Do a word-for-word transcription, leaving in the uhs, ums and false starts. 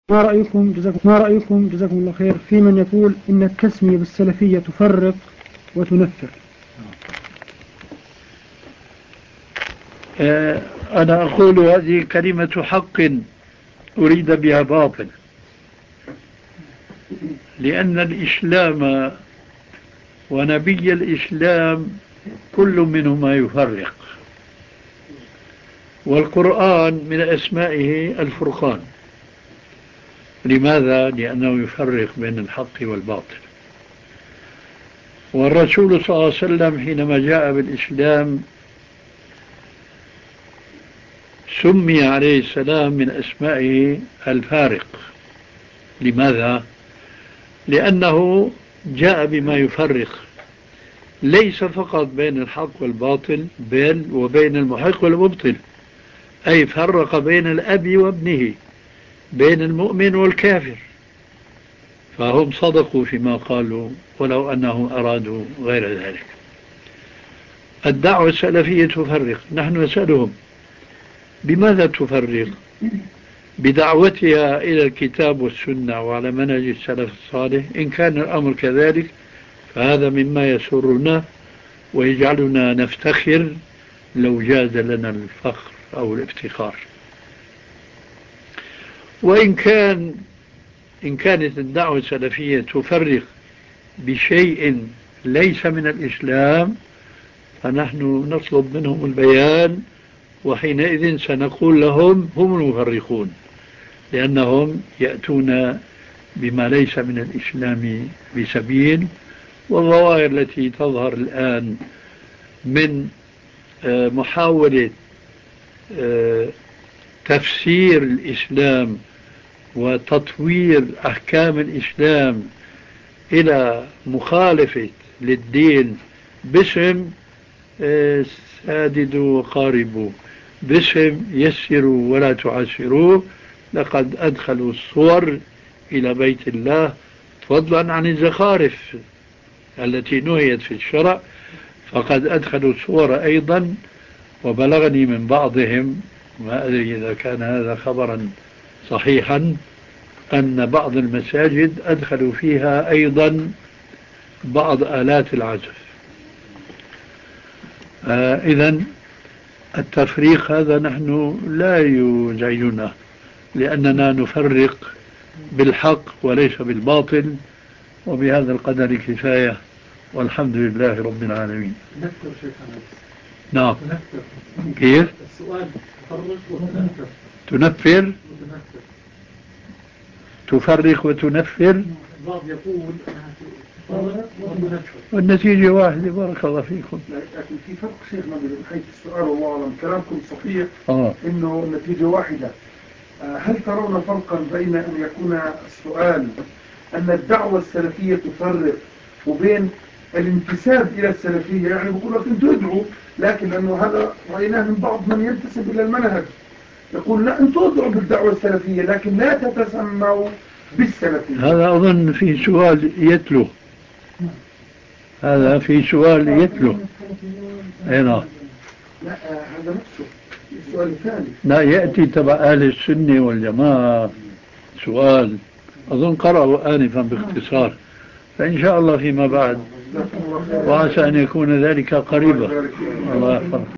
ما رأيكم جزاكم ما رأيكم جزاكم الله خير في من يقول إن التسمية بالسلفية تفرق وتنفر؟ أنا أقول هذه كلمة حق أريد بها باطل، لأن الإسلام ونبي الإسلام كل منهما يفرق، والقرآن من أسمائه الفرقان. لماذا؟ لأنه يفرق بين الحق والباطل. والرسول صلى الله عليه وسلم حينما جاء بالإسلام سمي عليه السلام من أسمائه الفارق. لماذا؟ لأنه جاء بما يفرق ليس فقط بين الحق والباطل بل وبين المحق والمبطل، أي فرق بين الأب وابنه، بين المؤمن والكافر. فهم صدقوا فيما قالوا ولو أنهم أرادوا غير ذلك. الدعوة السلفية تفرق، نحن نسألهم بماذا تفرق؟ بدعوتها إلى الكتاب والسنة وعلى منهج السلف الصالح. إن كان الأمر كذلك فهذا مما يسرنا ويجعلنا نفتخر لو جاز لنا الفخر أو الافتخار. وإن كان إن كانت الدعوة السلفية تفرق بشيء ليس من الإسلام فنحن نطلب منهم البيان، وحينئذ سنقول لهم هم المفرقون، لأنهم يأتون بما ليس من الإسلام بسبيل. والظواهر التي تظهر الآن من محاولة تفسير الإسلام وتطوير أحكام الإسلام إلى مخالفة للدين باسم ساددوا وقاربوا، باسم يسروا ولا تعسروا، لقد أدخلوا الصور إلى بيت الله فضلا عن الزخارف التي نهيت في الشرع، فقد أدخلوا الصور أيضا. وبلغني من بعضهم، ما أدري إذا كان هذا خبرا صحيحا، أن بعض المساجد أدخلوا فيها أيضا بعض آلات العزف. آه إذن التفريق هذا نحن لا يزعجنا، لأننا نفرق بالحق وليس بالباطل. وبهذا القدر كفاية، والحمد لله رب العالمين. نذكر شيخنا. نعم. تنفر. كيف؟ السؤال تفرق وتنفر. تنفر تفرق وتنفر. البعض يقول تفرق وتنفر والنتيجة واحدة. بارك الله فيكم. لكن في فرق شيخنا من حيث السؤال، والله أعلم كلامكم صحيح آه. إنه النتيجة واحدة. هل ترون فرقا بين أن يكون السؤال أن الدعوة السلفية تفرق وبين الانتساب إلى السلفية؟ يعني بقول لك أنتوا ادعوا، لكن أنه هذا رأيناه من بعض من ينتسب إلى المنهج يقول لا أنتوا ادعوا بالدعوة السلفية لكن لا تتسموا بالسلفية. هذا أظن في سؤال يتلو، هذا في سؤال يتلو. أي نعم. لا هذا نفسه السؤال الثاني. لا يأتي تبع أهل السنة والجماعة سؤال أظن قرأوا آنفا باختصار، فإن شاء الله فيما بعد وعسى أن يكون ذلك قريبا. الله يحفظك.